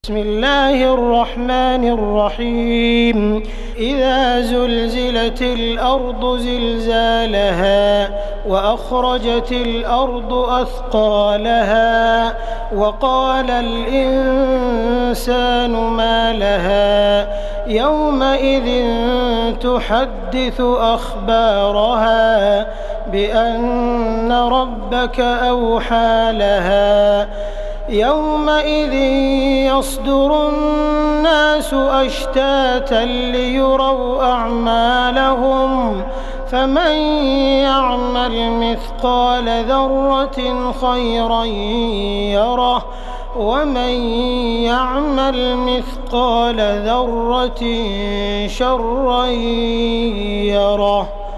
بسم الله الرحمن الرحيم إذا زلزلت الأرض زلزالها وأخرجت الأرض أثقالها وقال الإنسان ما لها يومئذ تحدث أخبارها بأن ربك أوحى لها يومئذ يصدر الناس أشتاتا ليروا أعمالهم فمن يعمل مثقال ذرة خيرا يره ومن يعمل مثقال ذرة شرا يره.